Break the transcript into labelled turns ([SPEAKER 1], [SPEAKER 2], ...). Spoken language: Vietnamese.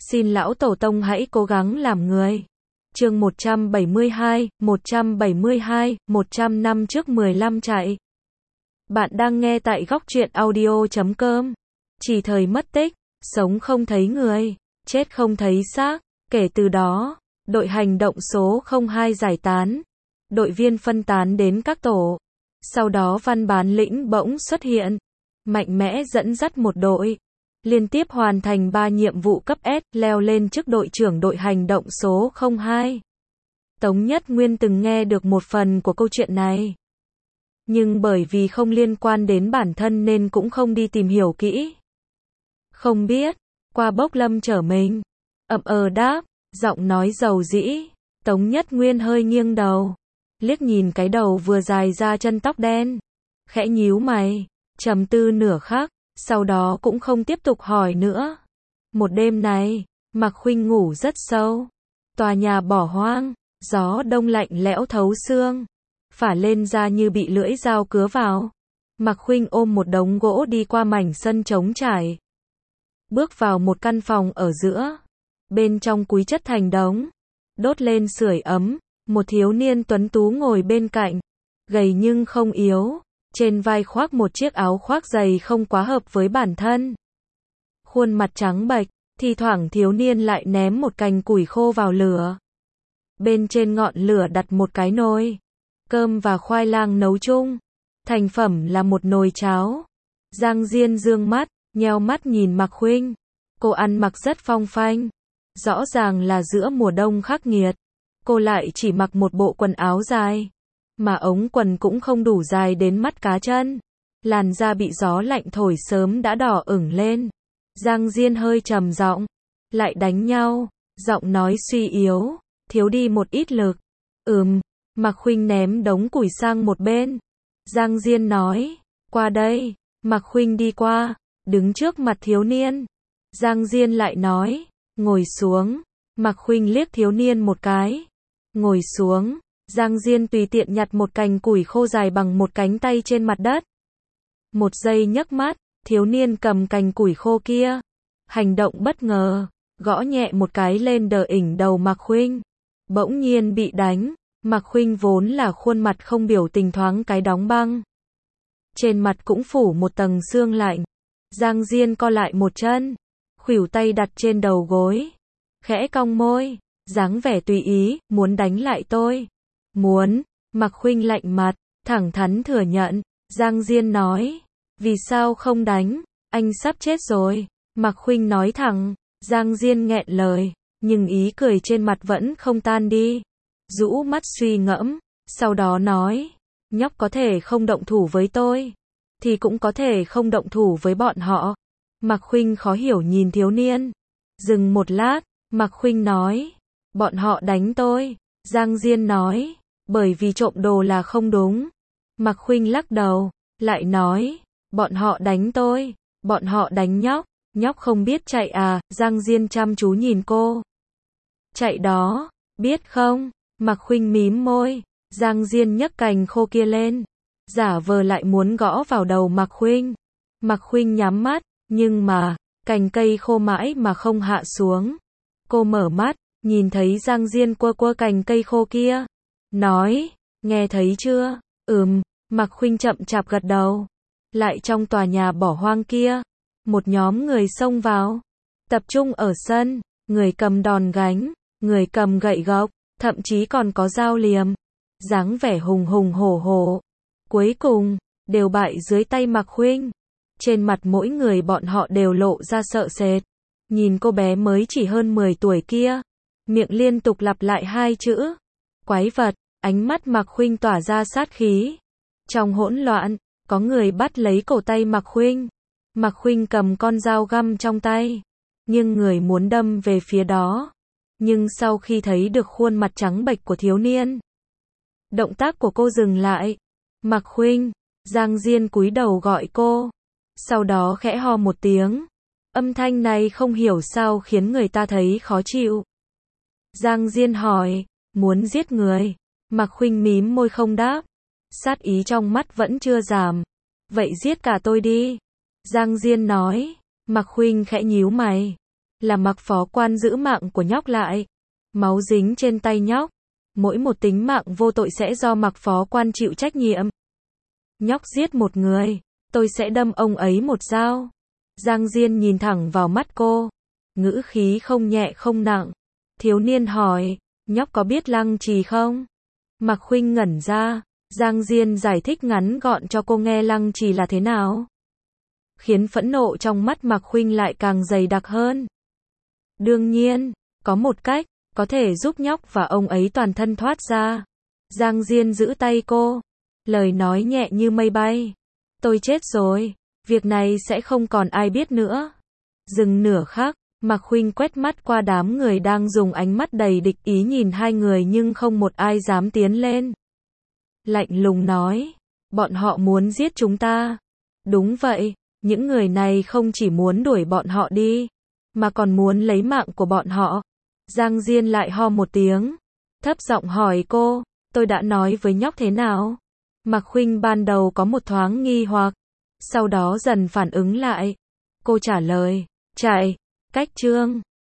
[SPEAKER 1] Xin lão tổ tông hãy cố gắng làm người. Chương 172, 100 năm trước 15 chạy. Bạn đang nghe tại góc truyện audio.com. Chỉ thời mất tích, sống không thấy người, chết không thấy xác. Kể từ đó, đội hành động số 02 giải tán. Đội viên phân tán đến các tổ. Sau đó Văn Bán Lĩnh bỗng xuất hiện, mạnh mẽ dẫn dắt một đội, liên tiếp hoàn thành 3 nhiệm vụ cấp S, leo lên chức đội trưởng đội hành động số 02. Tống Nhất Nguyên từng nghe được một phần của câu chuyện này, nhưng bởi vì không liên quan đến bản thân nên cũng không đi tìm hiểu kỹ. Không biết, qua bốc lâm trở mình. Đáp, giọng nói dầu dĩ. Tống Nhất Nguyên hơi nghiêng đầu, liếc nhìn cái đầu vừa dài ra chân tóc đen, khẽ nhíu mày, trầm tư nửa khắc, sau đó cũng không tiếp tục hỏi nữa. Một đêm này, Mạc Khuynh ngủ rất sâu. Tòa nhà bỏ hoang, gió đông lạnh lẽo thấu xương, phả lên da như bị lưỡi dao cứa vào. Mạc Khuynh ôm một đống gỗ đi qua mảnh sân trống trải, bước vào một căn phòng ở giữa. Bên trong cúi chất thành đống, đốt lên sưởi ấm. Một thiếu niên tuấn tú ngồi bên cạnh, gầy nhưng không yếu, trên vai khoác một chiếc áo khoác dày không quá hợp với bản thân. Khuôn mặt trắng bệch, thi thoảng thiếu niên lại ném một cành củi khô vào lửa. Bên trên ngọn lửa đặt một cái nồi, cơm và khoai lang nấu chung. Thành phẩm là một nồi cháo. Giang Diên dương mắt, nheo mắt nhìn Mạc Khuynh. Cô ăn mặc rất phong phanh, rõ ràng là giữa mùa đông khắc nghiệt. Cô lại chỉ mặc một bộ quần áo dài, mà ống quần cũng không đủ dài đến mắt cá chân. Làn da bị gió lạnh thổi sớm đã đỏ ửng lên. Giang Diên hơi trầm giọng, lại đánh nhau, giọng nói suy yếu, thiếu đi một ít lực. Mạc Khuynh ném đống củi sang một bên. Giang Diên nói, qua đây. Mạc Khuynh đi qua, đứng trước mặt thiếu niên. Giang Diên lại nói, ngồi xuống. Mạc Khuynh liếc thiếu niên một cái, ngồi xuống. Giang Diên tùy tiện nhặt một cành củi khô dài bằng một cánh tay trên mặt đất. Một giây nhấc mắt, thiếu niên cầm cành củi khô kia, hành động bất ngờ, gõ nhẹ một cái lên đỉnh đầu Mạc Khuynh. Bỗng nhiên bị đánh. Mạc Khuynh vốn là khuôn mặt không biểu tình thoáng cái đóng băng, trên mặt cũng phủ một tầng sương lạnh. Giang Diên co lại một chân, khuỷu tay đặt trên đầu gối, khẽ cong môi, dáng vẻ tùy ý, muốn đánh lại tôi. Muốn. Mạc Khuynh lạnh mặt, thẳng thắn thừa nhận. Giang Diên nói, vì sao không đánh, anh sắp chết rồi. Mạc Khuynh nói thẳng. Giang Diên nghẹn lời, nhưng ý cười trên mặt vẫn không tan đi. Rũ mắt suy ngẫm, sau đó nói, nhóc có thể không động thủ với tôi, thì cũng có thể không động thủ với bọn họ. Mạc Khuynh khó hiểu nhìn thiếu niên. Dừng một lát, Mạc Khuynh nói, bọn họ đánh tôi. Giang Diên nói, bởi vì trộm đồ là không đúng. Mạc Khuynh lắc đầu, lại nói, bọn họ đánh tôi, bọn họ đánh nhóc. Nhóc không biết chạy à? Giang Diên chăm chú nhìn cô. Chạy đó, biết không? Mạc Khuynh mím môi. Giang Diên nhấc cành khô kia lên, giả vờ lại muốn gõ vào đầu Mạc Khuynh. Mạc Khuynh nhắm mắt, nhưng mà, cành cây khô mãi mà không hạ xuống. Cô mở mắt, nhìn thấy Giang Diên quơ cành cây khô kia, nói, nghe thấy chưa? Mạc Khuynh chậm chạp gật đầu. Lại trong tòa nhà bỏ hoang kia, một nhóm người xông vào, tập trung ở sân, người cầm đòn gánh, người cầm gậy gộc, thậm chí còn có dao liềm, dáng vẻ hùng hùng hổ hổ. Cuối cùng, đều bại dưới tay Mạc Khuynh. Trên mặt mỗi người bọn họ đều lộ ra sợ sệt. Nhìn cô bé mới chỉ hơn 10 tuổi kia, miệng liên tục lặp lại hai chữ, quái vật. Ánh mắt Mạc Khuynh tỏa ra sát khí. Trong hỗn loạn, có người bắt lấy cổ tay Mạc Khuynh. Mạc Khuynh cầm con dao găm trong tay, nhưng người muốn đâm về phía đó. Nhưng sau khi thấy được khuôn mặt trắng bệch của thiếu niên, động tác của cô dừng lại. Mạc Khuynh. Giang Diên cúi đầu gọi cô, sau đó khẽ ho một tiếng. Âm thanh này không hiểu sao khiến người ta thấy khó chịu. Giang Diên hỏi, muốn giết người? Mạc Khuynh mím môi không đáp. Sát ý trong mắt vẫn chưa giảm. Vậy giết cả tôi đi. Giang Diên nói. Mạc Khuynh khẽ nhíu mày, là Mạc phó quan giữ mạng của nhóc lại. Máu dính trên tay nhóc. Mỗi một tính mạng vô tội sẽ do Mạc phó quan chịu trách nhiệm. Nhóc giết một người, tôi sẽ đâm ông ấy một dao. Giang Diên nhìn thẳng vào mắt cô. Ngữ khí không nhẹ không nặng. Thiếu niên hỏi, nhóc có biết Lăng Trì không? Mạc Khuynh ngẩn ra. Giang Diên giải thích ngắn gọn cho cô nghe Lăng Trì là thế nào. Khiến phẫn nộ trong mắt Mạc Khuynh lại càng dày đặc hơn. Đương nhiên, có một cách, có thể giúp nhóc và ông ấy toàn thân thoát ra. Giang Diên giữ tay cô. Lời nói nhẹ như mây bay. Tôi chết rồi. Việc này sẽ không còn ai biết nữa. Dừng nửa khắc, Mạc Khuynh quét mắt qua đám người đang dùng ánh mắt đầy địch ý nhìn hai người nhưng không một ai dám tiến lên. Lạnh lùng nói, bọn họ muốn giết chúng ta. Đúng vậy, những người này không chỉ muốn đuổi bọn họ đi, mà còn muốn lấy mạng của bọn họ. Giang Diên lại ho một tiếng, thấp giọng hỏi cô, tôi đã nói với nhóc thế nào? Mạc Khuynh ban đầu có một thoáng nghi hoặc, sau đó dần phản ứng lại. Cô trả lời, chạy, cách chương.